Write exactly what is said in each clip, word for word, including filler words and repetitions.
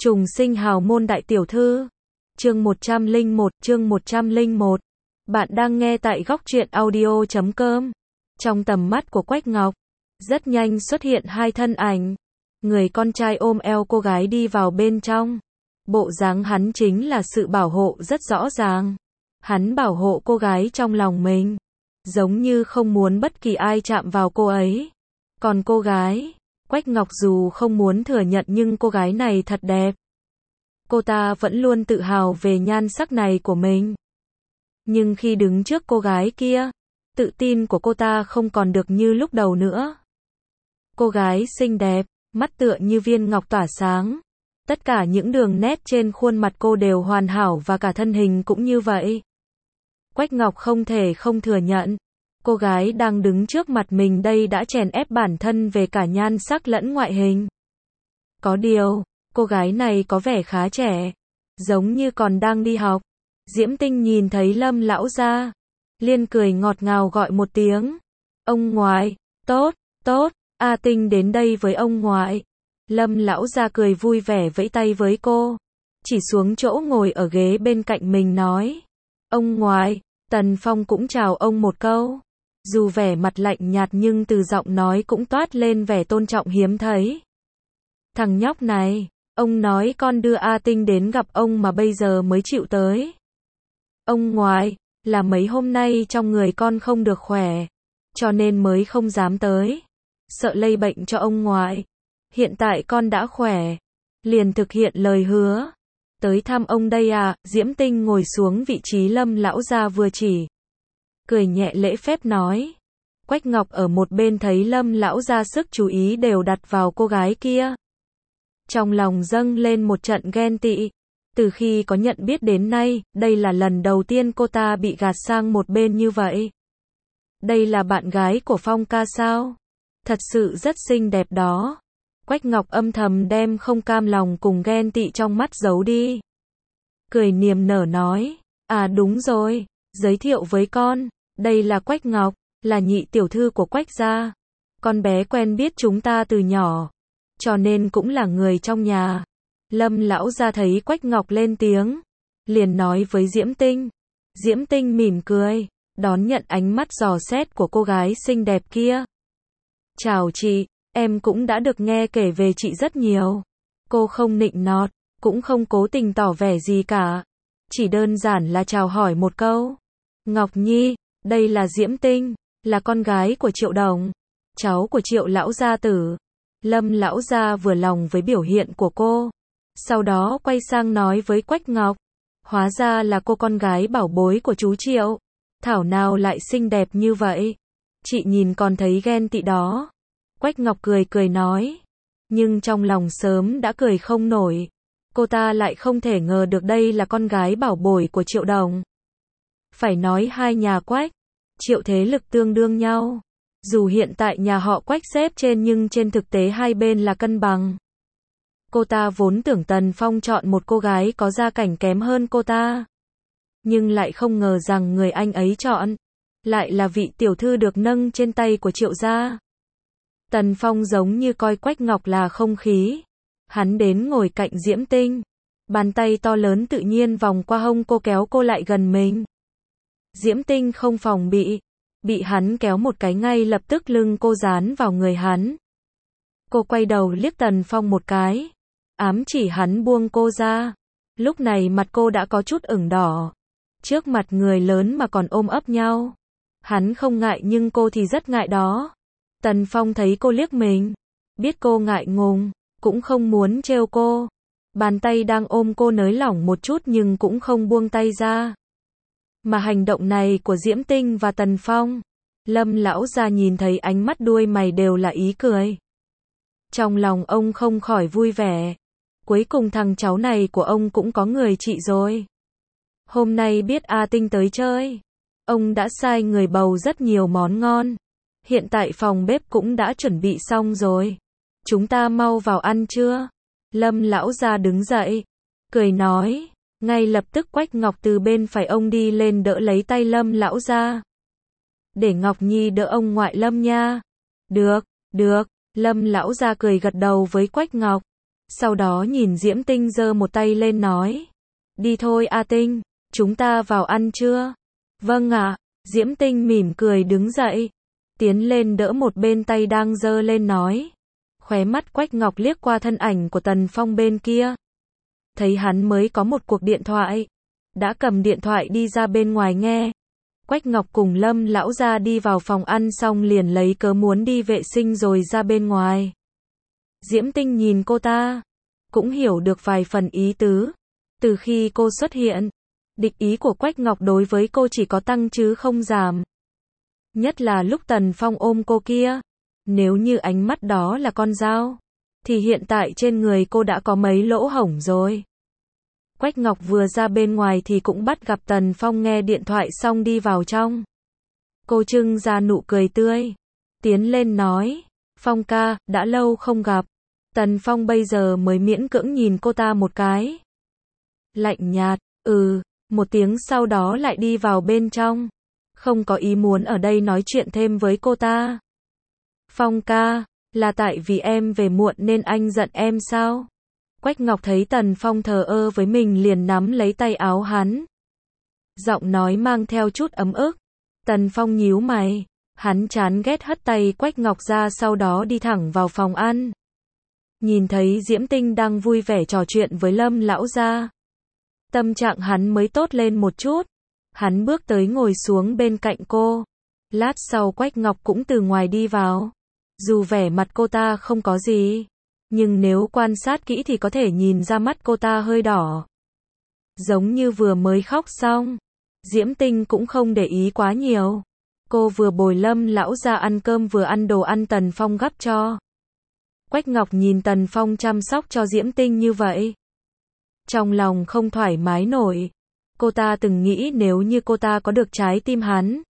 Trùng sinh hào môn đại tiểu thư. Chương một trăm lẻ một, chương một trăm lẻ một. Bạn đang nghe tại góc truyện audio chấm com. Trong tầm mắt của Quách Ngọc, rất nhanh xuất hiện hai thân ảnh. Người con trai ôm eo cô gái đi vào bên trong. Bộ dáng hắn chính là sự bảo hộ rất rõ ràng. Hắn bảo hộ cô gái trong lòng mình, giống như không muốn bất kỳ ai chạm vào cô ấy. Còn cô gái, Quách Ngọc dù không muốn thừa nhận nhưng cô gái này thật đẹp. Cô ta vẫn luôn tự hào về nhan sắc này của mình. Nhưng khi đứng trước cô gái kia, tự tin của cô ta không còn được như lúc đầu nữa. Cô gái xinh đẹp, mắt tựa như viên ngọc tỏa sáng. Tất cả những đường nét trên khuôn mặt cô đều hoàn hảo và cả thân hình cũng như vậy. Quách Ngọc không thể không thừa nhận, cô gái đang đứng trước mặt mình đây đã chèn ép bản thân về cả nhan sắc lẫn ngoại hình. Có điều, cô gái này có vẻ khá trẻ, giống như còn đang đi học. Diễm Tinh nhìn thấy Lâm lão gia, liền cười ngọt ngào gọi một tiếng. Ông ngoại, tốt, tốt, A Tinh đến đây với ông ngoại. Lâm lão gia cười vui vẻ vẫy tay với cô, chỉ xuống chỗ ngồi ở ghế bên cạnh mình nói. Ông ngoại, Tần Phong cũng chào ông một câu. Dù vẻ mặt lạnh nhạt nhưng từ giọng nói cũng toát lên vẻ tôn trọng hiếm thấy. Thằng nhóc này, ông nói con đưa A Tinh đến gặp ông mà bây giờ mới chịu tới. Ông ngoại, là mấy hôm nay trong người con không được khỏe, cho nên mới không dám tới, sợ lây bệnh cho ông ngoại. Hiện tại con đã khỏe, liền thực hiện lời hứa, tới thăm ông đây à. Diễm Tinh ngồi xuống vị trí Lâm lão gia vừa chỉ, cười nhẹ lễ phép nói. Quách Ngọc ở một bên thấy Lâm lão gia sức chú ý đều đặt vào cô gái kia, trong lòng dâng lên một trận ghen tị. Từ khi có nhận biết đến nay, đây là lần đầu tiên cô ta bị gạt sang một bên như vậy. Đây là bạn gái của Phong ca sao? Thật sự rất xinh đẹp đó. Quách Ngọc âm thầm đem không cam lòng cùng ghen tị trong mắt giấu đi. Cười niềm nở nói, à đúng rồi, giới thiệu với con, đây là Quách Ngọc, là nhị tiểu thư của Quách gia. Con bé quen biết chúng ta từ nhỏ, cho nên cũng là người trong nhà. Lâm lão gia thấy Quách Ngọc lên tiếng, liền nói với Diễm Tinh. Diễm Tinh mỉm cười, đón nhận ánh mắt dò xét của cô gái xinh đẹp kia. Chào chị, em cũng đã được nghe kể về chị rất nhiều. Cô không nịnh nọt, cũng không cố tình tỏ vẻ gì cả, chỉ đơn giản là chào hỏi một câu. Ngọc Nhi, đây là Diễm Tinh, là con gái của Triệu Đồng, cháu của Triệu lão gia tử. Lâm lão gia vừa lòng với biểu hiện của cô, sau đó quay sang nói với Quách Ngọc. Hóa ra là cô con gái bảo bối của chú Triệu, thảo nào lại xinh đẹp như vậy. Chị nhìn còn thấy ghen tị đó. Quách Ngọc cười cười nói, nhưng trong lòng sớm đã cười không nổi. Cô ta lại không thể ngờ được đây là con gái bảo bối của Triệu Đồng. Phải nói hai nhà Quách, Triệu thế lực tương đương nhau. Dù hiện tại nhà họ Quách xếp trên nhưng trên thực tế hai bên là cân bằng. Cô ta vốn tưởng Tần Phong chọn một cô gái có gia cảnh kém hơn cô ta, nhưng lại không ngờ rằng người anh ấy chọn lại là vị tiểu thư được nâng trên tay của Triệu gia. Tần Phong giống như coi Quách Ngọc là không khí. Hắn đến ngồi cạnh Diễm Tinh, bàn tay to lớn tự nhiên vòng qua hông cô kéo cô lại gần mình. Diễm Tinh không phòng bị, bị hắn kéo một cái ngay lập tức lưng cô dán vào người hắn. Cô quay đầu liếc Tần Phong một cái, ám chỉ hắn buông cô ra. Lúc này mặt cô đã có chút ửng đỏ. Trước mặt người lớn mà còn ôm ấp nhau. Hắn không ngại nhưng cô thì rất ngại đó. Tần Phong thấy cô liếc mình, biết cô ngại ngùng, cũng không muốn trêu cô. Bàn tay đang ôm cô nới lỏng một chút nhưng cũng không buông tay ra. Mà hành động này của Diễm Tinh và Tần Phong, Lâm lão gia nhìn thấy ánh mắt đuôi mày đều là ý cười. Trong lòng ông không khỏi vui vẻ. Cuối cùng thằng cháu này của ông cũng có người chị rồi. Hôm nay biết A Tinh tới chơi, ông đã sai người bầu rất nhiều món ngon. Hiện tại phòng bếp cũng đã chuẩn bị xong rồi. Chúng ta mau vào ăn chưa? Lâm lão gia đứng dậy, cười nói. Ngay lập tức Quách Ngọc từ bên phải ông đi lên đỡ lấy tay Lâm lão gia. Để Ngọc Nhi đỡ ông ngoại Lâm nha. Được, được. Lâm lão gia cười gật đầu với Quách Ngọc. Sau đó nhìn Diễm Tinh giơ một tay lên nói. Đi thôi A Tinh, chúng ta vào ăn trưa. Vâng ạ, Diễm Tinh mỉm cười đứng dậy. Tiến lên đỡ một bên tay đang giơ lên nói. Khóe mắt Quách Ngọc liếc qua thân ảnh của Tần Phong bên kia. Thấy hắn mới có một cuộc điện thoại. Đã cầm điện thoại đi ra bên ngoài nghe. Quách Ngọc cùng Lâm lão gia đi vào phòng ăn xong liền lấy cớ muốn đi vệ sinh rồi ra bên ngoài. Diễm Tinh nhìn cô ta, cũng hiểu được vài phần ý tứ. Từ khi cô xuất hiện, địch ý của Quách Ngọc đối với cô chỉ có tăng chứ không giảm. Nhất là lúc Tần Phong ôm cô kia. Nếu như ánh mắt đó là con dao, thì hiện tại trên người cô đã có mấy lỗ hổng rồi. Quách Ngọc vừa ra bên ngoài thì cũng bắt gặp Tần Phong nghe điện thoại xong đi vào trong. Cô trưng ra nụ cười tươi. Tiến lên nói. Phong ca, đã lâu không gặp. Tần Phong bây giờ mới miễn cưỡng nhìn cô ta một cái. Lạnh nhạt, ừ, một tiếng sau đó lại đi vào bên trong. Không có ý muốn ở đây nói chuyện thêm với cô ta. Phong ca, là tại vì em về muộn nên anh giận em sao? Quách Ngọc thấy Tần Phong thờ ơ với mình liền nắm lấy tay áo hắn. Giọng nói mang theo chút ấm ức. Tần Phong nhíu mày. Hắn chán ghét hất tay Quách Ngọc ra sau đó đi thẳng vào phòng ăn. Nhìn thấy Diễm Tinh đang vui vẻ trò chuyện với Lâm lão gia. Tâm trạng hắn mới tốt lên một chút. Hắn bước tới ngồi xuống bên cạnh cô. Lát sau Quách Ngọc cũng từ ngoài đi vào. Dù vẻ mặt cô ta không có gì, nhưng nếu quan sát kỹ thì có thể nhìn ra mắt cô ta hơi đỏ. Giống như vừa mới khóc xong. Diễm Tinh cũng không để ý quá nhiều. Cô vừa bồi Lâm lão gia ăn cơm vừa ăn đồ ăn Tần Phong gắp cho. Quách Ngọc nhìn Tần Phong chăm sóc cho Diễm Tinh như vậy. Trong lòng không thoải mái nổi. Cô ta từng nghĩ nếu như cô ta có được trái tim hắn,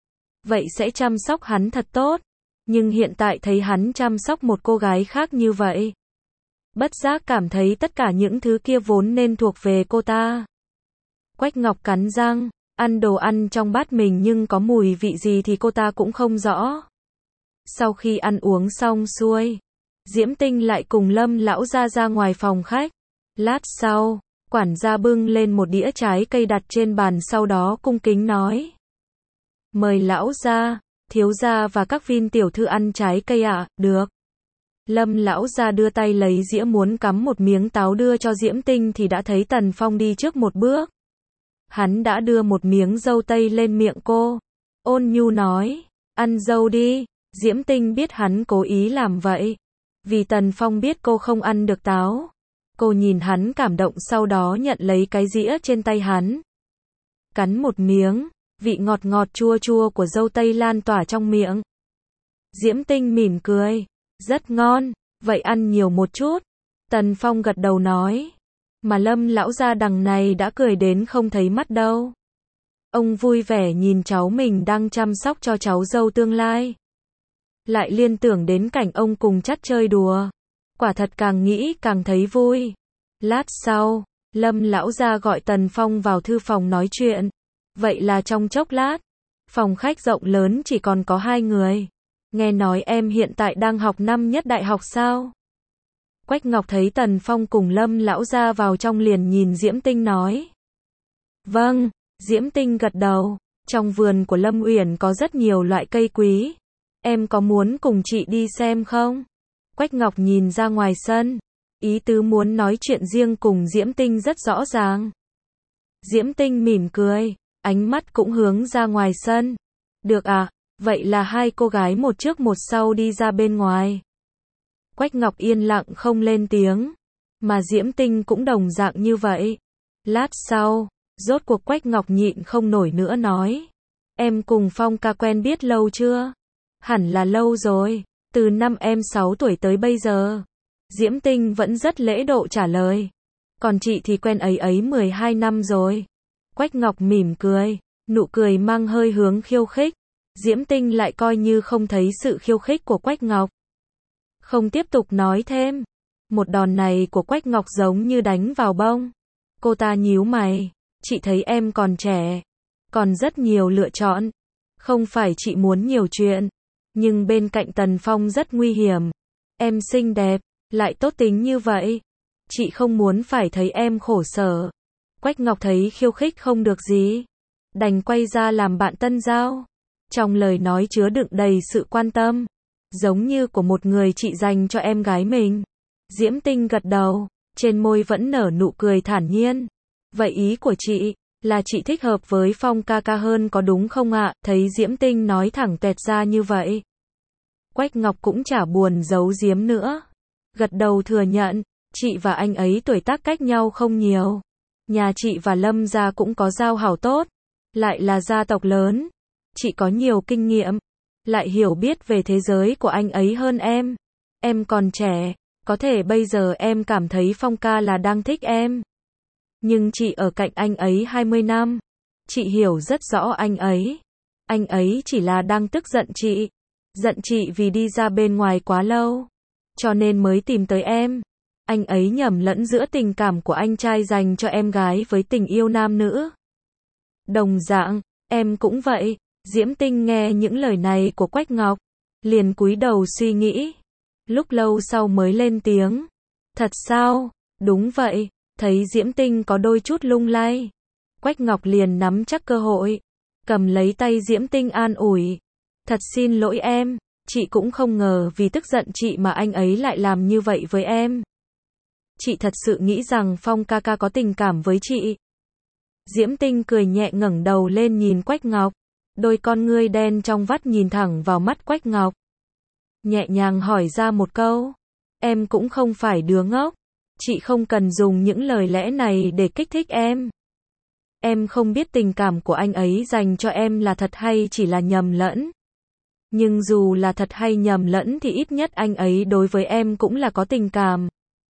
vậy sẽ chăm sóc hắn thật tốt. Nhưng hiện tại thấy hắn chăm sóc một cô gái khác như vậy. Bất giác cảm thấy tất cả những thứ kia vốn nên thuộc về cô ta. Quách Ngọc cắn răng, ăn đồ ăn trong bát mình nhưng có mùi vị gì thì cô ta cũng không rõ. Sau khi ăn uống xong xuôi, Diễm Tinh lại cùng Lâm lão gia ra ngoài phòng khách. Lát sau, quản gia bưng lên một đĩa trái cây đặt trên bàn sau đó cung kính nói. Mời lão gia, thiếu gia và các viên tiểu thư ăn trái cây ạ, à? Được. Lâm lão gia đưa tay lấy dĩa muốn cắm một miếng táo đưa cho Diễm Tinh thì đã thấy Tần Phong đi trước một bước. Hắn đã đưa một miếng dâu tây lên miệng cô. Ôn nhu nói, ăn dâu đi. Diễm Tinh biết hắn cố ý làm vậy. Vì Tần Phong biết cô không ăn được táo. Cô nhìn hắn cảm động sau đó nhận lấy cái dĩa trên tay hắn. Cắn một miếng, vị ngọt ngọt chua chua của dâu tây lan tỏa trong miệng. Diễm Tinh mỉm cười, rất ngon, vậy ăn nhiều một chút. Tần Phong gật đầu nói. Mà Lâm lão gia đằng này đã cười đến không thấy mắt đâu. Ông vui vẻ nhìn cháu mình đang chăm sóc cho cháu dâu tương lai. Lại liên tưởng đến cảnh ông cùng chắt chơi đùa. Quả thật càng nghĩ càng thấy vui. Lát sau, Lâm lão gia gọi Tần Phong vào thư phòng nói chuyện. Vậy là trong chốc lát, phòng khách rộng lớn chỉ còn có hai người. Nghe nói em hiện tại đang học năm nhất đại học sao? Quách Ngọc thấy Tần Phong cùng Lâm lão gia vào trong liền nhìn Diễm Tinh nói. Vâng, Diễm Tinh gật đầu. Trong vườn của Lâm Uyển có rất nhiều loại cây quý. Em có muốn cùng chị đi xem không? Quách Ngọc nhìn ra ngoài sân. Ý tứ muốn nói chuyện riêng cùng Diễm Tinh rất rõ ràng. Diễm Tinh mỉm cười, ánh mắt cũng hướng ra ngoài sân. Được à, vậy là hai cô gái một trước một sau đi ra bên ngoài. Quách Ngọc yên lặng không lên tiếng. Mà Diễm Tinh cũng đồng dạng như vậy. Lát sau, rốt cuộc Quách Ngọc nhịn không nổi nữa nói. Em cùng Phong ca quen biết lâu chưa? Hẳn là lâu rồi, từ năm em sáu tuổi tới bây giờ. Diễm Tinh vẫn rất lễ độ trả lời. Còn chị thì quen ấy ấy mười hai năm rồi. Quách Ngọc mỉm cười, nụ cười mang hơi hướng khiêu khích. Diễm Tinh lại coi như không thấy sự khiêu khích của Quách Ngọc. Không tiếp tục nói thêm. Một đòn này của Quách Ngọc giống như đánh vào bông. Cô ta nhíu mày. Chị thấy em còn trẻ. Còn rất nhiều lựa chọn. Không phải chị muốn nhiều chuyện. Nhưng bên cạnh Tần Phong rất nguy hiểm. Em xinh đẹp, lại tốt tính như vậy. Chị không muốn phải thấy em khổ sở. Quách Ngọc thấy khiêu khích không được gì, đành quay ra làm bạn tân giao. Trong lời nói chứa đựng đầy sự quan tâm, giống như của một người chị dành cho em gái mình. Diễm Tinh gật đầu, trên môi vẫn nở nụ cười thản nhiên. Vậy ý của chị là chị thích hợp với Phong ca ca hơn có đúng không ạ? Thấy Diễm Tinh nói thẳng tuẹt ra như vậy, Quách Ngọc cũng chả buồn giấu giếm nữa. Gật đầu thừa nhận, chị và anh ấy tuổi tác cách nhau không nhiều. Nhà chị và Lâm gia cũng có giao hảo tốt, lại là gia tộc lớn. Chị có nhiều kinh nghiệm, lại hiểu biết về thế giới của anh ấy hơn em. Em còn trẻ, có thể bây giờ em cảm thấy Phong ca là đang thích em. Nhưng chị ở cạnh anh ấy hai mươi năm, chị hiểu rất rõ anh ấy. Anh ấy chỉ là đang tức giận chị. Giận chị vì đi ra bên ngoài quá lâu, cho nên mới tìm tới em. Anh ấy nhầm lẫn giữa tình cảm của anh trai dành cho em gái với tình yêu nam nữ. Đồng dạng, em cũng vậy. Diễm Tinh nghe những lời này của Quách Ngọc, liền cúi đầu suy nghĩ. Lúc lâu sau mới lên tiếng. Thật sao? Đúng vậy. Thấy Diễm Tinh có đôi chút lung lay, Quách Ngọc liền nắm chắc cơ hội, cầm lấy tay Diễm Tinh an ủi. Thật xin lỗi em, chị cũng không ngờ vì tức giận chị mà anh ấy lại làm như vậy với em. Chị thật sự nghĩ rằng Phong ca ca có tình cảm với chị. Diễm Tinh cười nhẹ ngẩng đầu lên nhìn Quách Ngọc, đôi con ngươi đen trong vắt nhìn thẳng vào mắt Quách Ngọc. Nhẹ nhàng hỏi ra một câu, em cũng không phải đứa ngốc, chị không cần dùng những lời lẽ này để kích thích em. Em không biết tình cảm của anh ấy dành cho em là thật hay chỉ là nhầm lẫn. Nhưng dù là thật hay nhầm lẫn thì ít nhất anh ấy đối với em cũng là có tình cảm.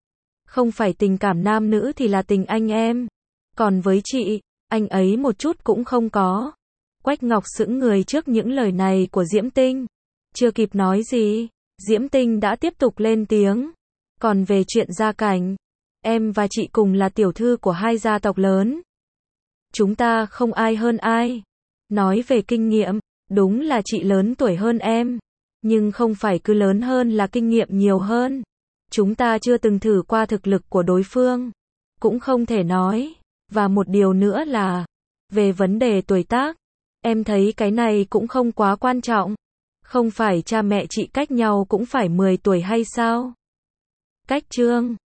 Không phải tình cảm nam nữ thì là tình anh em. Còn với chị, anh ấy một chút cũng không có. Quách Ngọc sững người trước những lời này của Diễm Tinh. Chưa kịp nói gì, Diễm Tinh đã tiếp tục lên tiếng. Còn về chuyện gia cảnh, em và chị cùng là tiểu thư của hai gia tộc lớn. Chúng ta không ai hơn ai. Nói về kinh nghiệm, đúng là chị lớn tuổi hơn em. Nhưng không phải cứ lớn hơn là kinh nghiệm nhiều hơn. Chúng ta chưa từng thử qua thực lực của đối phương. Cũng không thể nói. Và một điều nữa là, về vấn đề tuổi tác, em thấy cái này cũng không quá quan trọng. Không phải cha mẹ chị cách nhau cũng phải mười tuổi hay sao? Cách chương